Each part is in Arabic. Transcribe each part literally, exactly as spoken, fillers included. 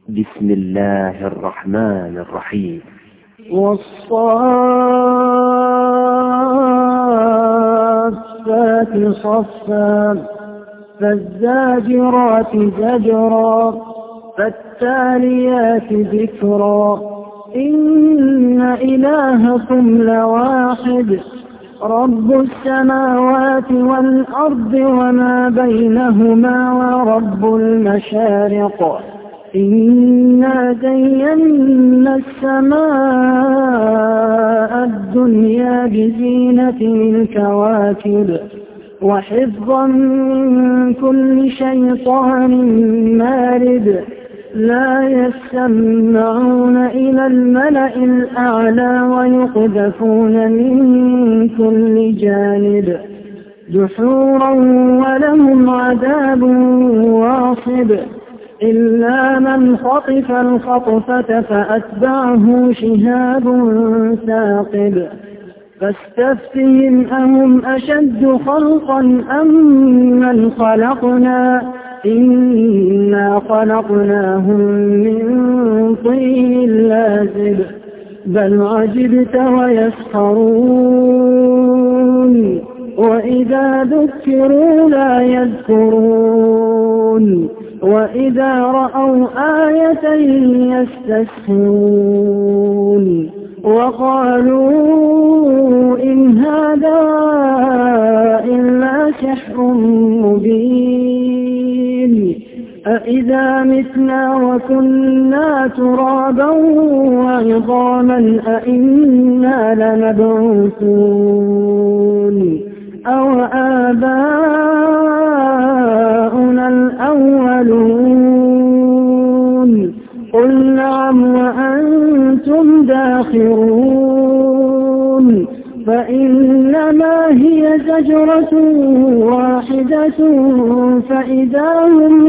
بسم الله الرحمن الرحيم. والصافات صفا فالزاجرات زجرا فالتاليات ذكرا إن إلهكم لواحد رب السماوات والأرض وما بينهما ورب المشارق إنا زينا السماء الدنيا بزينة الكواكب وحفظا من كل شيطان مارد لا يسمعون إلى الملأ الأعلى ويقذفون من كل جانب دحورا ولهم عذاب واصب إلا من خطف الخطفة فأتبعه شهاب ثاقب فاستفتهم أهم أشد خلقا أم من خلقنا إنا خلقناهم من طين لازب بل عجبت ويسخرون وإذا ذكروا لا يذكرون وإذا رأوا آية يستسخرون وقالوا إن هذا إلا سحر مبين أإذا متنا وكنا ترابا وعظاما أإنا لمبعوثون أو آباؤنا الأولون قل نعم وأنتم داخرون فإنما هي زجرة واحدة فإذا هم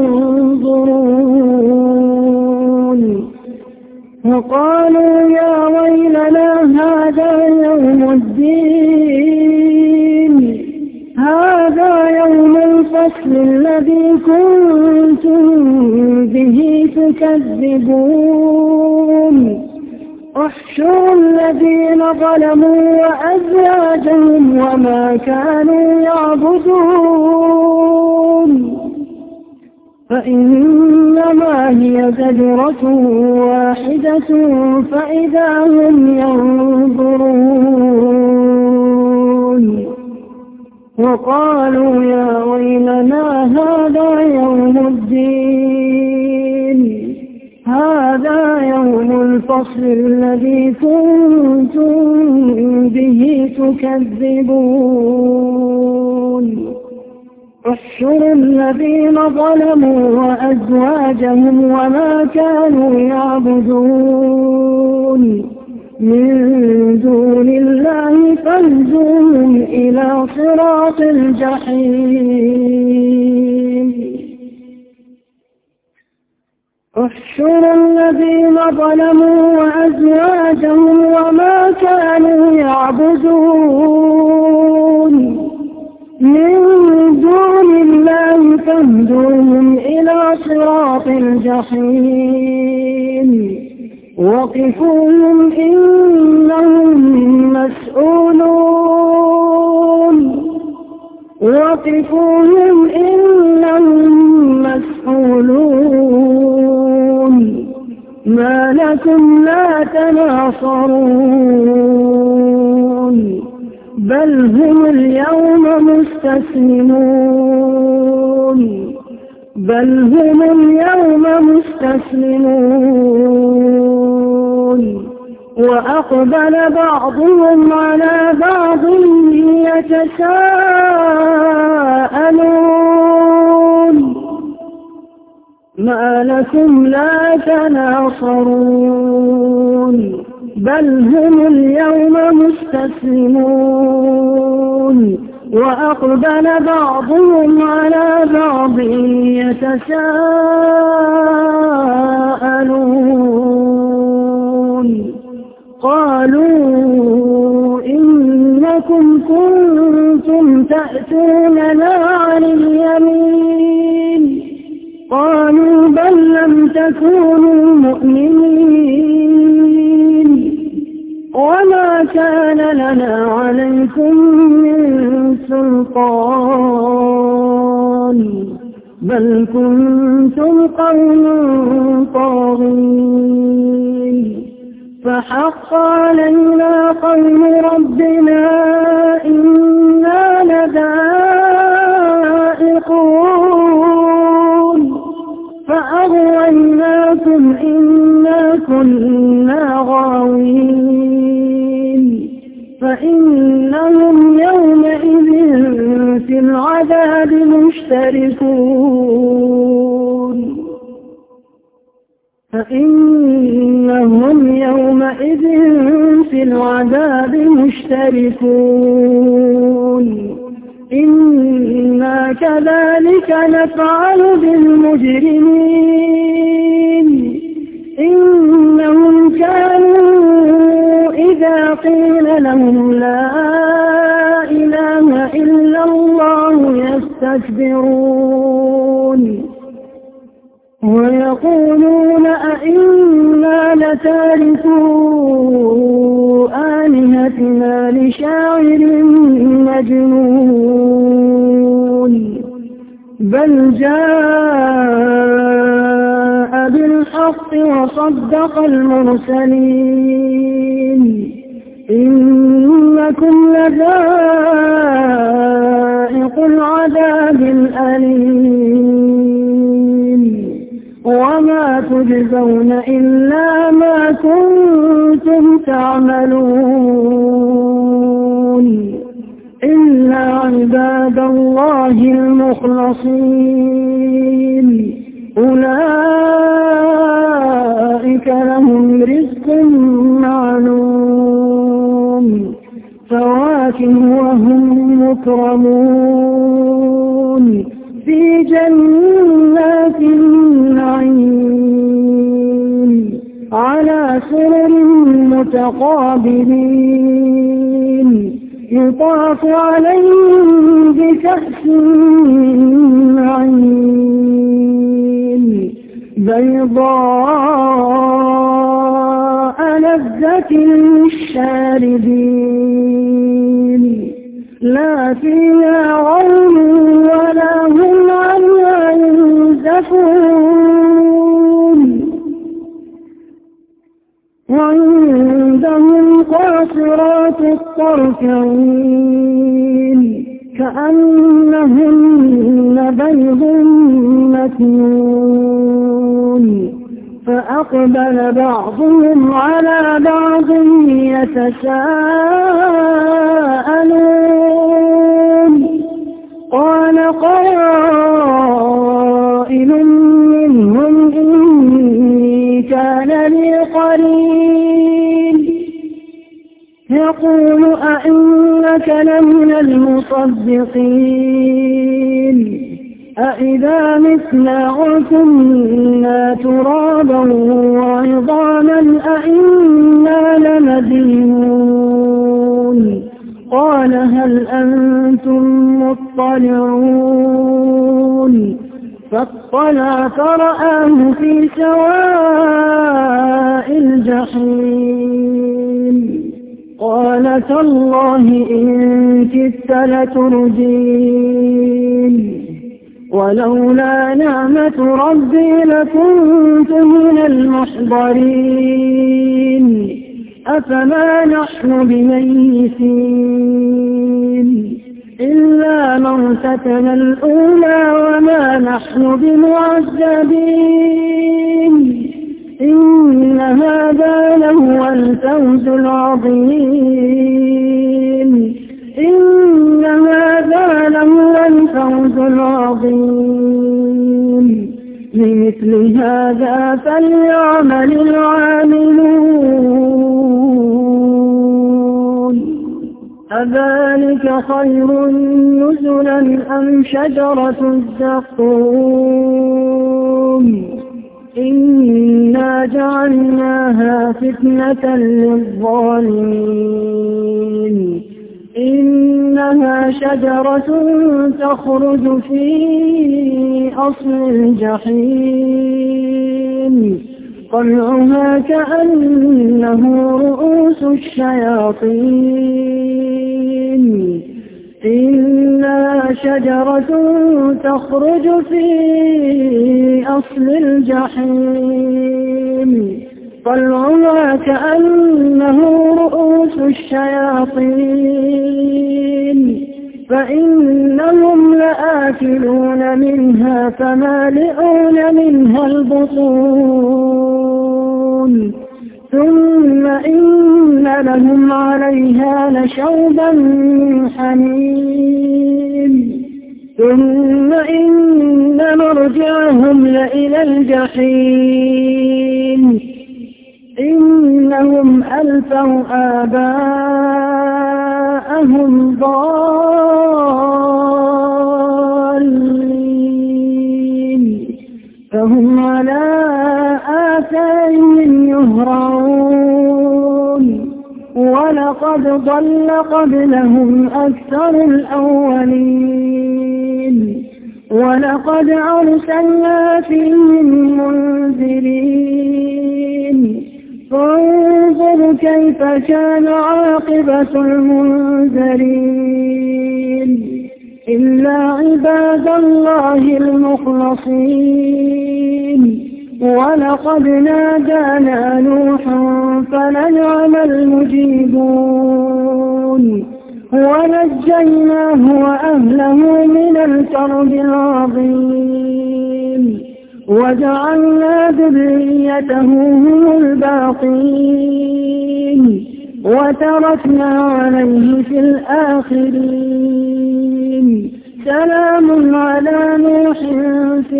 ينظرون وقالوا يا ويلنا هذا يوم الدين هذا يوم الفصل الذي كنتم به تكذبون احشروا الذين ظلموا وأزواجهم وما كانوا يعبدون فإنما هي زجرة واحدة فإذا هم ينظرون وقالوا يا ويلنا هذا يوم الدين هذا يوم الفصل الذي كنتم به تكذبون احشروا الذين ظلموا وأزواجهم وما كانوا يعبدون من دون الله فاهدوهم إلى صراط الجحيم احشروا الذين ظلموا وأزواجهم وما كانوا يعبدون من دون الله فاهدوهم إلى صراط الجحيم وقفوهم إنهم مسؤولون وقفوهم إنهم مسؤولون ما لكم لا تناصرون بل هم اليوم مستسلمون بل هم اليوم مستسلمون وأقبل بعضهم على بعض يتساءلون ما لكم لا تناصرون بل هم اليوم مستسلمون وأقبل بعضهم على بعض يتساءلون قالوا إنكم كنتم تأتوننا عن اليمين قالوا بل لم تكونوا تكونوا مؤمنين وما كان لنا عليكم من سلطان بل كنتم قوما طاغين فحق علينا قول ربنا إنا لذائقون فأغويناكم إنا كنا غاوين فإنهم يومئذ في العذاب مشتركون فإنهم يومئذ في العذاب مشتركون إنا كذلك نفعل بالمجرمين إنهم كانوا إذا قيل لهم لا إله إلا الله يستكبرون ويقولون أئنا لتاركو آلهتنا لشاعر مجنون بل جاء بالحق وصدق المرسلين إنكم لذائق العذاب الأليم وما تجزون إلا ما كنتم تعملون إلا عباد الله المخلصين أولئك لهم رزق معلوم فواكه وهم مكرمون في جنات النعيم على سرر متقابلين يطاف عليهم بكأس من معين بيضاء لذة للشاربين لا فيها غول ولا هم عنها ينزفون وعندهم قاصرات الطرف عين كأنهن بيض مكنون فأقبل بعضهم على بعض يتساءلون قال قائل منهم إني كان لي قرين يقول أئنك لمن المصدقين أإذا متنا وكنا ترابا وعظاما أئنا لمدينون قال هل أنتم مطلعون فاطلع فرآه في سواء الجحيم قال تالله إن كدت لتردين ولولا نعمة ربي لكنت من المحضرين أفما نحن بميتين إلا موتتنا الأولى وما نحن بمعذبين إن هذا لهو الفوز العظيم إن هذا لهو الفوز العظيم لمثل هذا فليعمل العاملون أذلك خير نزلا أم شجرة الزقوم إنا جعلناها فتنة للظالمين إنها شجرة تخرج في أصل الجحيم طلعها كأنه رؤوس الشياطين إنها شجرة تخرج في أصل الجحيم طلعها كأنه رؤوس الشياطين فإنهم لآكلون منها فمالئون منها البطون ثم إن لهم عليها لشوبا من حميم ثم إن مرجعهم لإلى الجحيم إنهم ألفوا آباءهم ضالين فهم على آثارهم يهرعون ولقد ضل قبلهم أكثر الأولين ولقد أرسلنا فيهم منذرين فانظر كيف كان عاقبة المنذرين إلا عباد الله المخلصين ولقد نادانا نوح فلنعم المجيبون ونجيناه وأهله من الكرب العظيم وجعلنا ذريته هم الباقين وتركنا عليه في الآخرين سلام على نوح في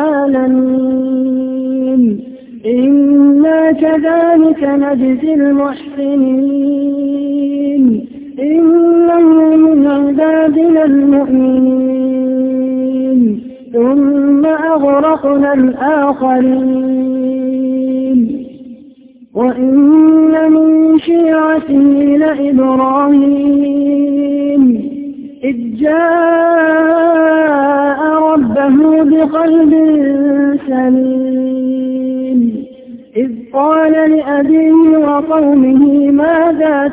العالمين إنا كذلك نجزي المحسنين إنه من عبادنا المؤمنين ثم أغرقنا الآخرين وإن من شيعته لإبراهيم إذ جاء ربه بقلب سليم إذ قال لأبيه وقومه ماذا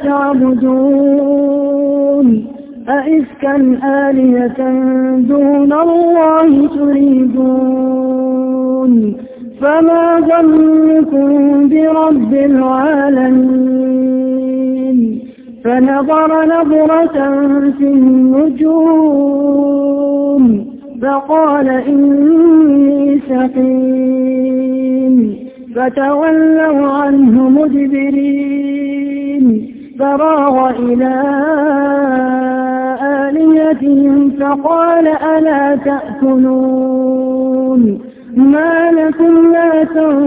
تعبدون أئفكا آلهة دون الله تريدون فما ظنكم برب العالمين فنظر نظرة في النجوم فقال إني سقيم فتولوا عنه مدبرين فراغ إلى آلهتهم فقال ألا تأكلون ما لكم لا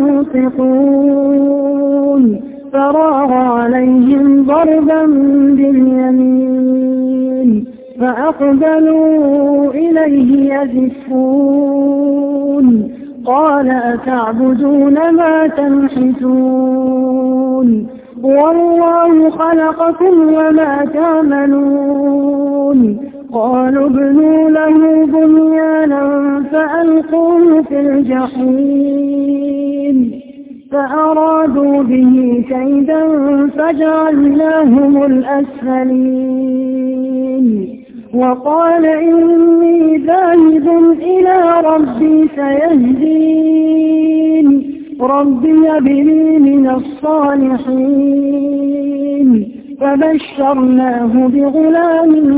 تنطقون فراغ عليهم ضربا باليمين فأقبلوا إليه يزفون قال أتعبدون ما تنحتون والله خلقكم وما تعملون قالوا ابنوا له بنيانا فألقوه في الجحيم فأرادوا به كيدا فجعلناهم الأسفلين وقال إني ذاهب إلى ربي سيهدين ربي هب لي من الصالحين فبشرناه بغلام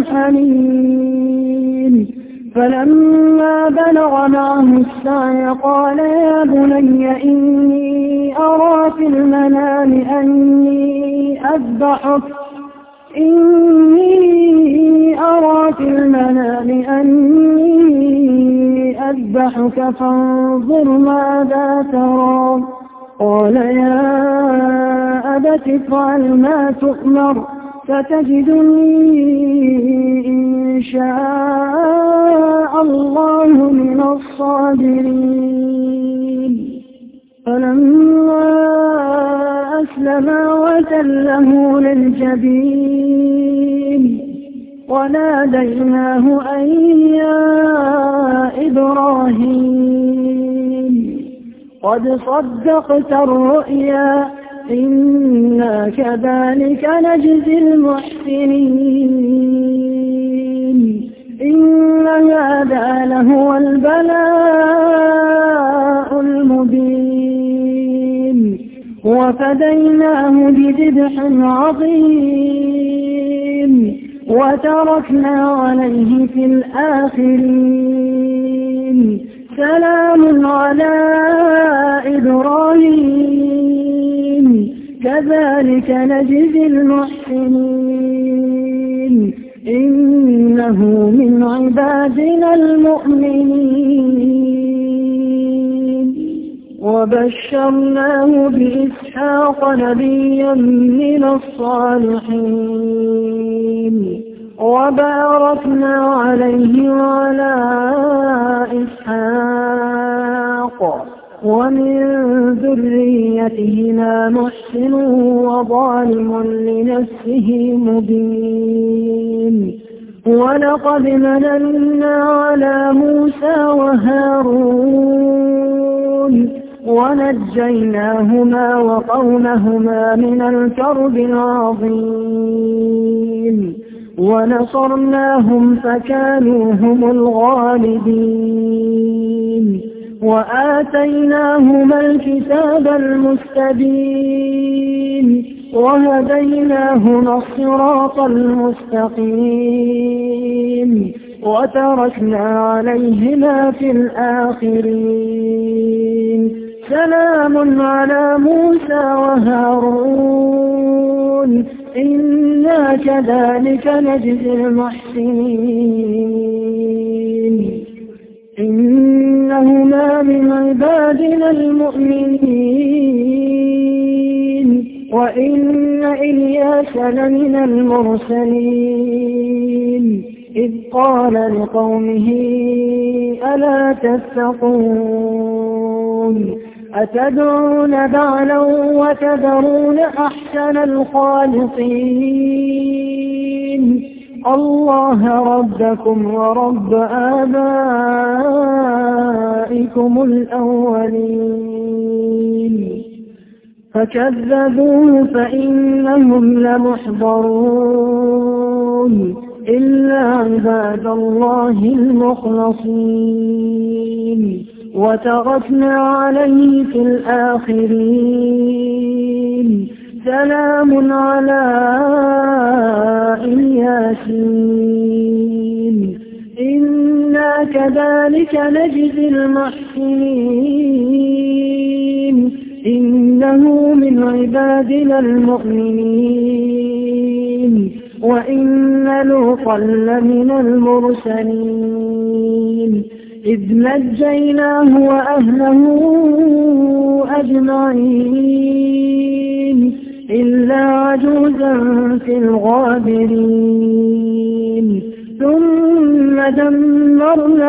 حليم فلما بلغ معه السعي قال يا بني إني أرى في المنام أني أذبحك إني أرى في المنام أني أذبحك فانظر ماذا ترى قال يا أبت افعل ما تؤمر ستجدني إن شاء الله من الصابرين فلما أسلما وتله للجبين وناديناه أن يا إبراهيم قد صدقت الرؤيا إنا كذلك نجزي المحسنين إن هذا لهو البلاء المبين وفديناه بذبح عظيم وتركنا عليه في الآخرين سلام على إبراهيم كذلك نجزي المحسنين إنه من عبادنا المؤمنين وبشرناه بإسحاق نبيا من الصالحين وباركنا عليه وعلى إسحاق ومن ذريتهما محسن وظالم لنفسه مبين ولقد مننا على موسى وهارون ونجيناهما وقومهما من الكرب العظيم ونصرناهم فكانوا هم الغالبين وآتيناهما الكتاب المستبين وهديناهما الصراط المستقيم وتركنا عليهما في الآخرين سلام على موسى وهارون إنا كذلك نجزي المحسنين إنهما من عبادنا المؤمنين وإن إلياس لمن المرسلين إذ قال لقومه ألا تتقون أتدعون بعلا وتذرون أحسن الخالقين الله ربكم ورب آبائكم الأولين فكذبوه فإنهم لمحضرون إلا عباد الله المخلصين وتركنا عليه في الآخرين سلام على الياسين إنا كذلك نجزي المحسنين إنه من عبادنا المؤمنين وإن لوطا لمن المرسلين إذ نجيناه وأهله أجمعين إلا عجوزا في الغابرين ثم دمرنا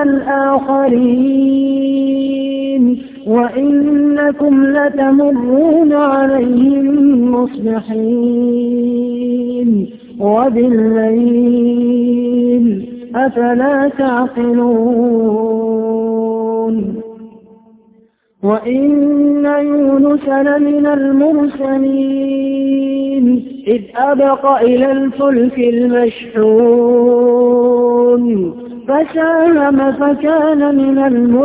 الآخرين وإنكم لتمرون عليهم مصبحين وبالليل أفلا تعقلون وإن يونس لمن المرسلين إذ أبق إلى الفلك المشحون فساهم فكان من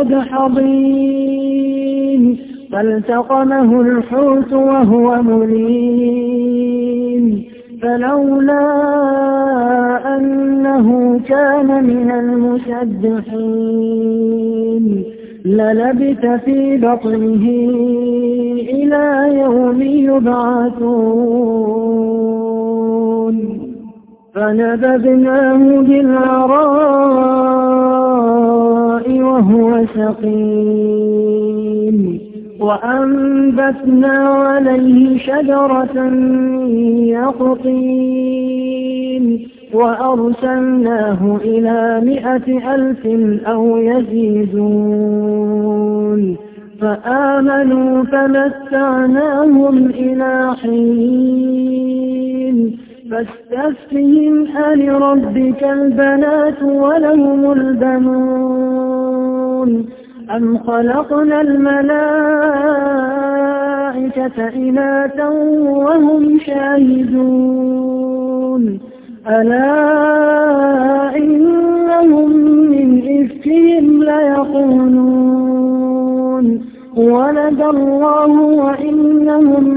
المدحضين فالتقمه الحوت وهو مليم فلولا أنه كان من المسبحين للبث في بطنه إلى يوم يبعثون فنبذناه بالعراء وهو سقيم وأنبتنا عليه شجرة من يقطين وأرسلناه إلى مائة ألف أو يزيدون فآمنوا فمتعناهم إلى حين فاستفتهم ألربك البنات ولهم البنون أم خلقنا الملائكة إناثا وهم شاهدون ألا إنهم من إفكهم ليقولون ولد الله وإنهم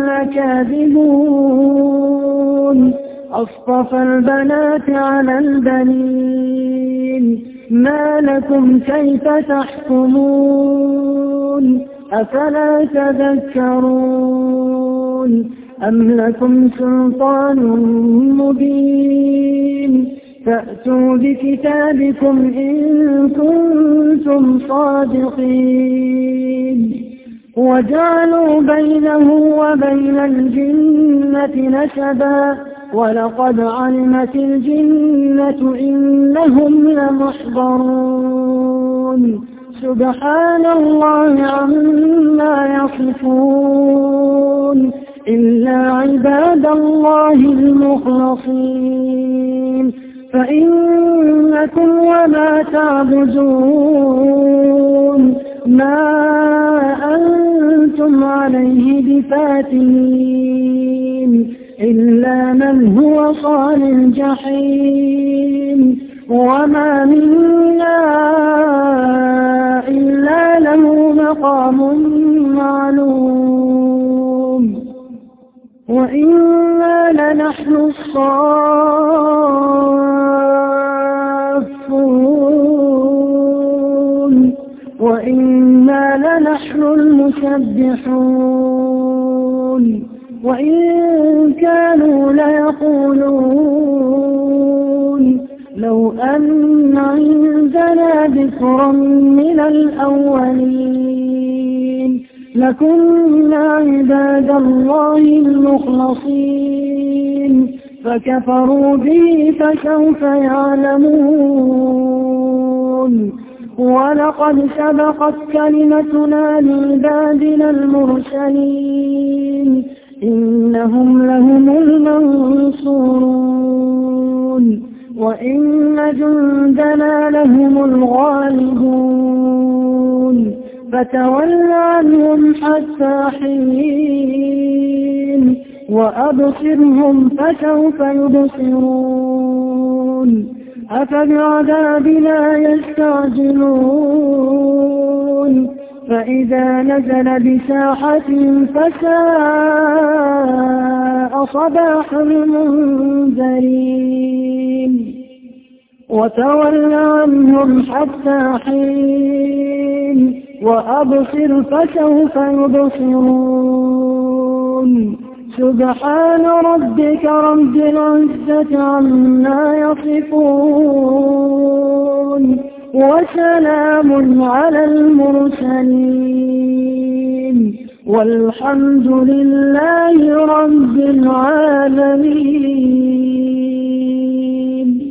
لكاذبون أصطفى البنات على البنين ما لكم كيف تحكمون أفلا تذكرون أم لكم سلطان مبين فأتوا بكتابكم إن كنتم صادقين وجعلوا بينه وبين الجنة نسبا ولقد علمت الجنة إنهم لمحضرون سبحان الله عما يصفون إلا عباد الله المخلصين فإنكم وما تعبدون ما أنتم عليه بفاتنين إلا من هو صال الجحيم وما منا إلا له مقام معلوم وإنا لنحن الصافون وإنا لنحن المسبحون وإن كانوا ليقولون لو أن عندنا ذكرا من الأولين لكنا عباد الله المخلصين فكفروا به فسوف يعلمون ولقد سبقت كلمتنا لعبادنا المرسلين إنهم لهم المنصورون وإن جندنا لهم الغالبون فتول عنهم حتى حين وأبصرهم فسوف يبصرون أفبعذابنا يستعجلون فإذا نزل بساحتهم فساء صباح المنذرين وتول عنهم حتى حين وأبصر فسوف يبصرون سبحان ربك رب العزة عما يصفون وسلام على المرسلين والحمد لله رب العالمين.